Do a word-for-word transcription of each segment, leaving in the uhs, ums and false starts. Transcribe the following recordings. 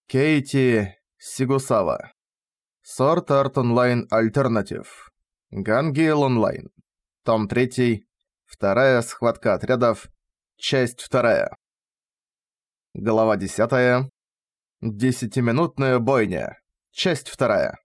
Кейти Сигусава. Sword Art Online Alternative. Гангейл Онлайн. Том третий. Вторая схватка отрядов. Часть вторая. Глава десятая. Десятиминутная бойня. Часть вторая.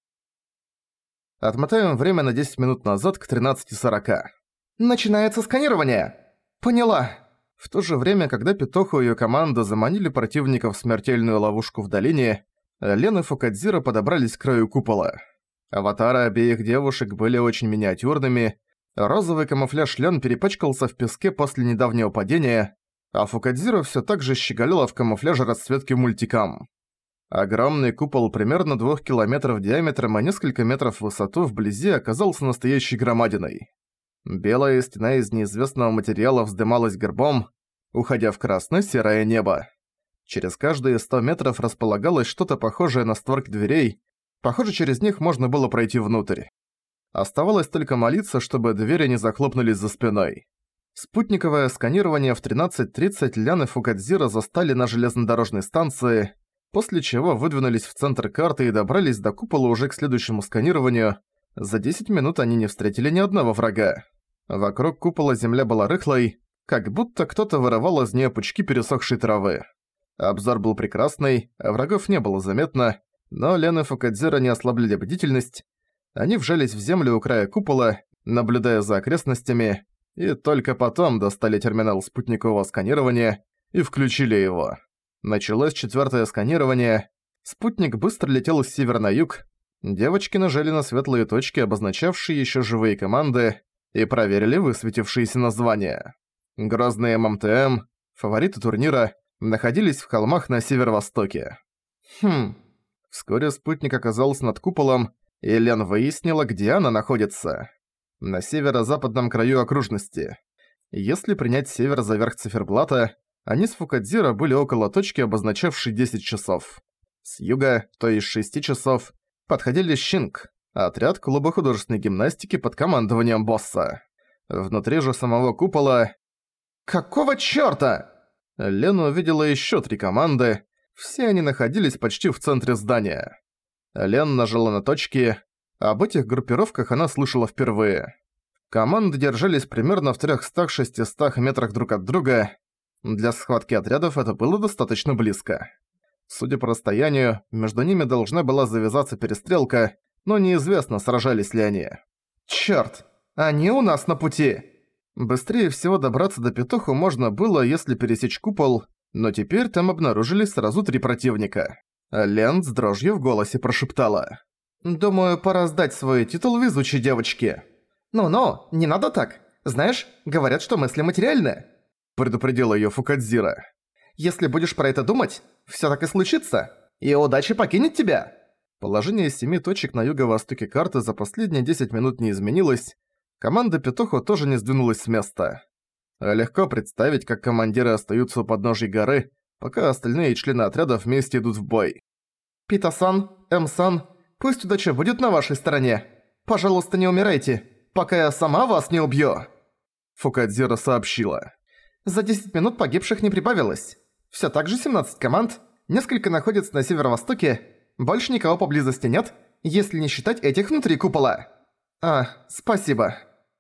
Отмотаем время на десять минут назад к тринадцати сорока. «Начинается сканирование!» «Поняла!» В то же время, когда Петоху и её команда заманили противников в смертельную ловушку в долине, Лен и Фукадзира подобрались к краю купола. Аватары обеих девушек были очень миниатюрными, розовый камуфляж Лен перепачкался в песке после недавнего падения, а Фукадзира всё так же щеголяла в камуфляже расцветки мультикам. Огромный купол примерно двух километров диаметром и несколько метров в высоту вблизи оказался настоящей громадиной. Белая стена из неизвестного материала вздымалась горбом, уходя в красно-серое небо. Через каждые сто метров располагалось что-то похожее на створки дверей, похоже, через них можно было пройти внутрь. Оставалось только молиться, чтобы двери не захлопнулись за спиной. Спутниковое сканирование в тринадцать тридцать Лян и Фукадзира застали на железнодорожной станции, после чего выдвинулись в центр карты и добрались до купола уже к следующему сканированию. За десять минут они не встретили ни одного врага. Вокруг купола земля была рыхлой, как будто кто-то вырывал из неё пучки пересохшей травы. Обзор был прекрасный, а врагов не было заметно, но Лен и Фукадзира не ослабляли бдительность. Они вжались в землю у края купола, наблюдая за окрестностями, и только потом достали терминал спутникового сканирования и включили его. Началось четвёртое сканирование. Спутник быстро летел с севера на юг. Девочки нажали на светлые точки, обозначавшие ещё живые команды, и проверили высветившиеся названия. Грозные эм эм тэ эм, фавориты турнира, находились в холмах на северо-востоке. Хм. Вскоре спутник оказался над куполом, и Лен выяснила, где она находится. На северо-западном краю окружности. Если принять север за верх циферблата, они с Фукадзира были около точки, обозначавшей десять часов. С юга, то есть шести часов, подходили Щинг, отряд клуба художественной гимнастики под командованием босса. Внутри же самого купола... «Какого чёрта?» Лена увидела ещё три команды, все они находились почти в центре здания. Лен нажала на точки, об этих группировках она слышала впервые. Команды держались примерно в трёхстах-шестистах метрах друг от друга. Для схватки отрядов это было достаточно близко. Судя по расстоянию, между ними должна была завязаться перестрелка, но неизвестно, сражались ли они. «Чёрт! Они у нас на пути!» Быстрее всего добраться до Петуху можно было, если пересечь купол, но теперь там обнаружились сразу три противника. Лен с дрожью в голосе прошептала. «Думаю, пора сдать свой титул везучей девочки». «Ну-ну, не надо так. Знаешь, говорят, что мысли материальны», — предупредила её Фукадзира. «Если будешь про это думать, всё так и случится, и удача покинет тебя». Положение семи точек на юго-востоке карты за последние десять минут не изменилось. Команда Петуху тоже не сдвинулась с места. Легко представить, как командиры остаются у подножия горы, пока остальные члены отряда вместе идут в бой. «Пита-сан, М-сан, пусть удача будет на вашей стороне. Пожалуйста, не умирайте, пока я сама вас не убью», — Фукадзира сообщила. «За десять минут погибших не прибавилось. Всё так же семнадцать команд, несколько находятся на северо-востоке, больше никого поблизости нет, если не считать этих внутри купола». «А, спасибо».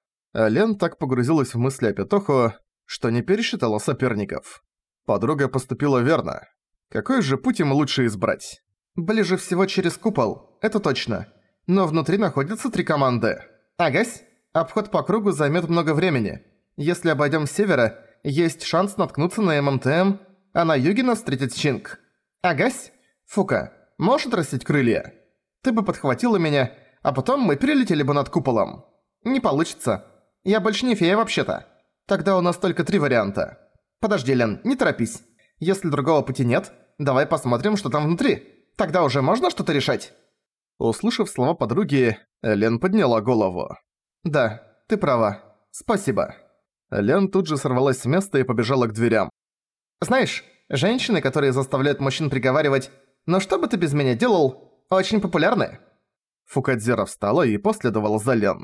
Лен так погрузилась в мысли о Петоху, что не пересчитала соперников. Подруга поступила верно. Какой же путь им лучше избрать? Ближе всего через купол, это точно. Но внутри находятся три команды. Агась, обход по кругу займет много времени. Если обойдем с севера, есть шанс наткнуться на эм эм тэ эм, а на юге нас встретит Щинг. Агась, Фука, можешь отрастить крылья? Ты бы подхватила меня, а потом мы перелетели бы над куполом. Не получится. Я больше не фея вообще-то. Тогда у нас только три варианта. Подожди, Лен, не торопись. Если другого пути нет, давай посмотрим, что там внутри. Тогда уже можно что-то решать?» Услышав слова подруги, Лен подняла голову. «Да, ты права. Спасибо». Лен тут же сорвалась с места и побежала к дверям. «Знаешь, женщины, которые заставляют мужчин приговаривать «но что бы ты без меня делал?», очень популярны». Фукадзира встала и последовала за Лен.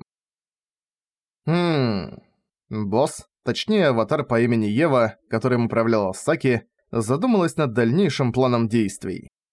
Хм... Босс, точнее аватар по имени Ева, которым управляла Саки, задумалась над дальнейшим планом действий.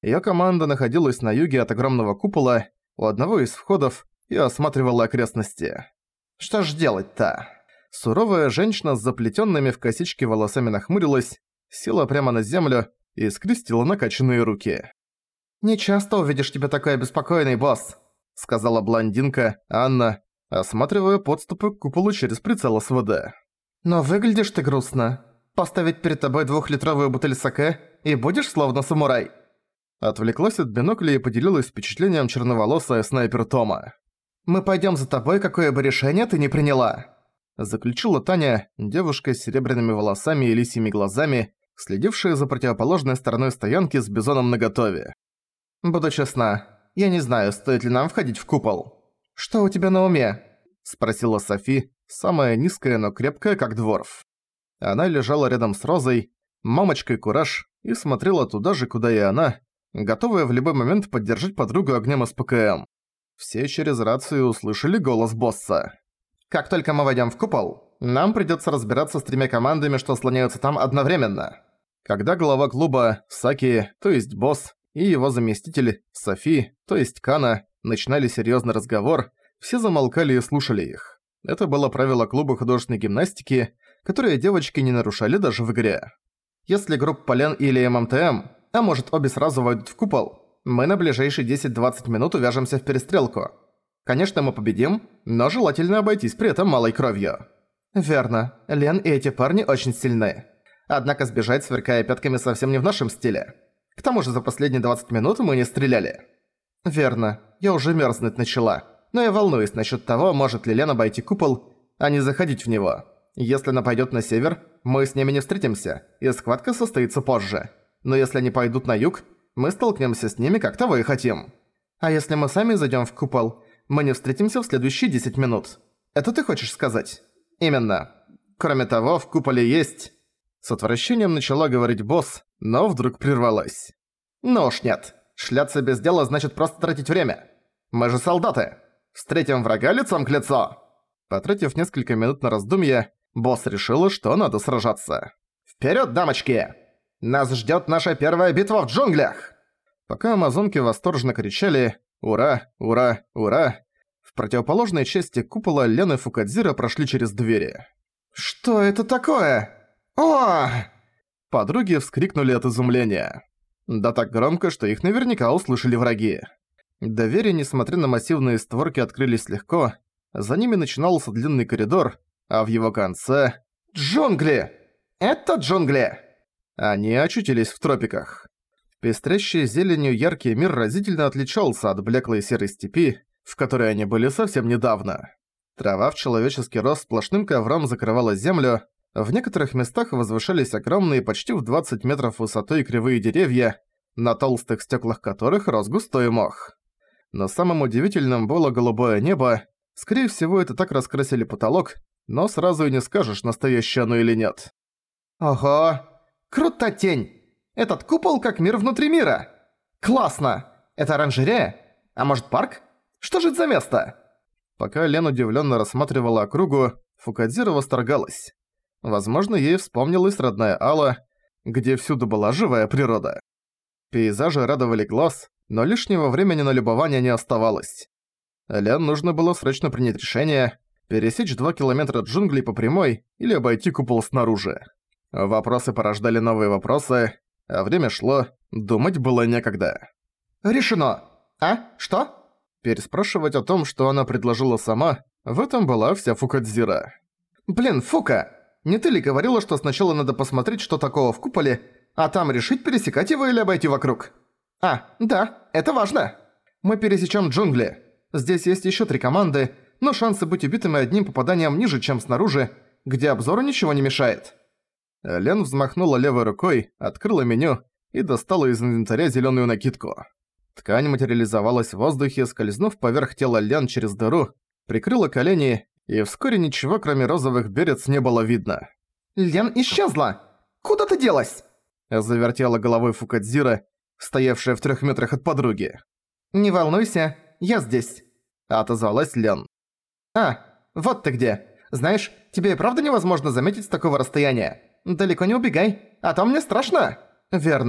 Её команда находилась на юге от огромного купола, у одного из входов, и осматривала окрестности. Что ж делать-то? Суровая женщина с заплетёнными в косички волосами нахмурилась, села прямо на землю и скрестила накачанные руки. «Не часто увидишь тебя такой обеспокоенный, босс», — сказала блондинка Анна, осматривая подступы к куполу через прицел СВД. «Но выглядишь ты грустно. Поставить перед тобой двухлитровую бутыль саке и будешь словно самурай». Отвлеклась от бинокля и поделилась впечатлением черноволосая снайпер Тома. «Мы пойдём за тобой, какое бы решение ты ни приняла», — заключила Таня, девушка с серебряными волосами и лисьими глазами, следившая за противоположной стороной стоянки с бизоном наготове. «Буду честна, я не знаю, стоит ли нам входить в купол». «Что у тебя на уме?» — спросила Софи, самая низкая, но крепкая, как дворф. Она лежала рядом с Розой, мамочкой Кураж, и смотрела туда же, куда и она, готовая в любой момент поддержать подругу огнем из ПКМ. Все через рацию услышали голос босса. «Как только мы войдем в купол, нам придется разбираться с тремя командами, что слоняются там одновременно». Когда глава клуба, Саки, то есть босс, и его заместитель, Софи, то есть Кана, начинали серьезный разговор, все замолкали и слушали их. Это было правило клуба художественной гимнастики, которое девочки не нарушали даже в игре. Если группа Лен или ММТМ, а может обе сразу войдут в купол, мы на ближайшие десять-двадцать минут увяжемся в перестрелку. Конечно, мы победим, но желательно обойтись при этом малой кровью. Верно, Лен и эти парни очень сильны. Однако сбежать, сверкая пятками, совсем не в нашем стиле. К тому же за последние двадцать минут мы не стреляли. Верно, я уже мерзнуть начала, но я волнуюсь насчет того, может ли Лен обойти купол, а не заходить в него. Если она пойдет на север, мы с ними не встретимся, и схватка состоится позже. Но если они пойдут на юг, мы столкнемся с ними, как того и хотим. А если мы сами зайдем в купол, мы не встретимся в следующие десять минут. Это ты хочешь сказать? Именно. Кроме того, в куполе есть... С отвращением начала говорить босс, но вдруг прервалась. Ну уж нет. Шляться без дела значит просто тратить время. Мы же солдаты. Встретим врага лицом к лицу. Потратив несколько минут на раздумья, босс решила, что надо сражаться. Вперед, дамочки! Нас ждет наша первая битва в джунглях! Пока амазонки восторженно кричали «Ура! Ура! Ура!», в противоположной части купола Лен и Фукадзира прошли через двери. «Что это такое? О!» Подруги вскрикнули от изумления. Да так громко, что их наверняка услышали враги. Двери, несмотря на массивные створки, открылись легко. За ними начинался длинный коридор, а в его конце... Джунгли! Это джунгли! Они очутились в тропиках. Пестрящий зеленью яркий мир разительно отличался от блеклой серой степи, в которой они были совсем недавно. Трава в человеческий рост сплошным ковром закрывала землю, в некоторых местах возвышались огромные почти в двадцать метров высотой кривые деревья, на толстых стеклах которых рос густой мох. Но самым удивительным было голубое небо. Скорее всего, это так раскрасили потолок, но сразу и не скажешь, настоящее оно или нет. Ого! Круто, тень! Этот купол как мир внутри мира! Классно! Это оранжерея? А может парк? Что же это за место? Пока Лен удивленно рассматривала округу, Фукадзира восторгалась. Возможно, ей вспомнилась родная Алла, где всюду была живая природа. Пейзажи радовали глаз, но лишнего времени на любование не оставалось. Лен нужно было срочно принять решение, пересечь два километра джунглей по прямой или обойти купол снаружи. Вопросы порождали новые вопросы, а время шло, думать было некогда. «Решено! А? Что?» Переспрашивать о том, что она предложила сама, в этом была вся Фукадзира. «Блин, Фука! Не ты ли говорила, что сначала надо посмотреть, что такого в куполе, а там решить, пересекать его или обойти вокруг?» «А, да, это важно. Мы пересечем джунгли. Здесь есть еще три команды, но шансы быть убитыми одним попаданием ниже, чем снаружи, где обзору ничего не мешает». Лен взмахнула левой рукой, открыла меню и достала из инвентаря зеленую накидку. Ткань материализовалась в воздухе, скользнув поверх тела Лен через дыру, прикрыла колени, и вскоре ничего, кроме розовых берец, не было видно. «Лен исчезла! Куда ты делась?» Завертела головой Фукадзира, стоявшая в трех метрах от подруги. «Не волнуйся, я здесь», — отозвалась Лен. «А, вот ты где. Знаешь, тебе и правда невозможно заметить с такого расстояния. Далеко не убегай, а то мне страшно». «Верно.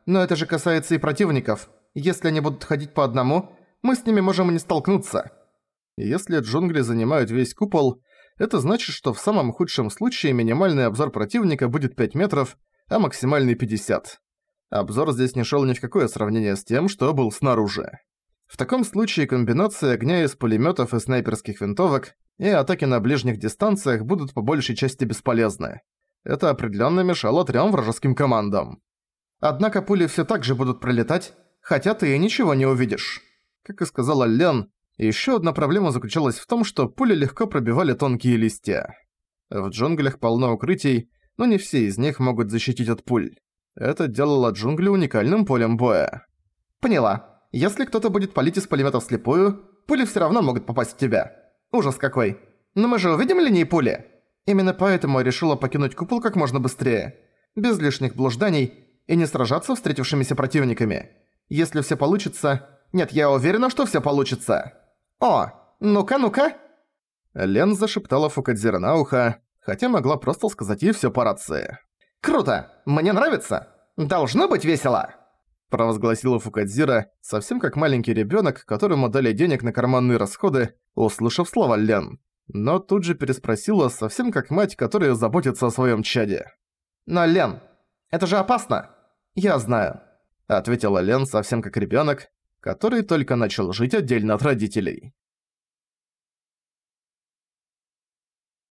но это же касается и противников. Если они будут ходить по одному, мы с ними можем и не столкнуться». Если джунгли занимают весь купол, это значит, что в самом худшем случае минимальный обзор противника будет пять метров, а максимальный пятьдесят. Обзор здесь не шел ни в какое сравнение с тем, что был снаружи. В таком случае комбинация огня из пулеметов и снайперских винтовок и атаки на ближних дистанциях будут по большей части бесполезны. Это определенно мешало трем вражеским командам. Однако пули все так же будут пролетать, хотя ты и ничего не увидишь. Как и сказала Лен, еще одна проблема заключалась в том, что пули легко пробивали тонкие листья. В джунглях полно укрытий, но не все из них могут защитить от пуль. Это делало джунгли уникальным полем боя. Поняла. Если кто-то будет палить из пулемета вслепую, пули все равно могут попасть в тебя. Ужас какой. Но мы же увидим линии пули. Именно поэтому я решила покинуть купол как можно быстрее. Без лишних блужданий и не сражаться с встретившимися противниками. Если все получится... Нет, я уверена, что все получится. О, ну-ка, ну-ка. Лен зашептала Фукадзира на ухо, хотя могла просто сказать ей всё по рации. «Круто! Мне нравится! Должно быть весело!» Провозгласила Фукадзира, совсем как маленький ребёнок, которому дали денег на карманные расходы, услышав слова Лен. Но тут же переспросила, совсем как мать, которая заботится о своём чаде. «Но, Лен, это же опасно!» «Я знаю», — ответила Лен совсем как ребёнок, который только начал жить отдельно от родителей.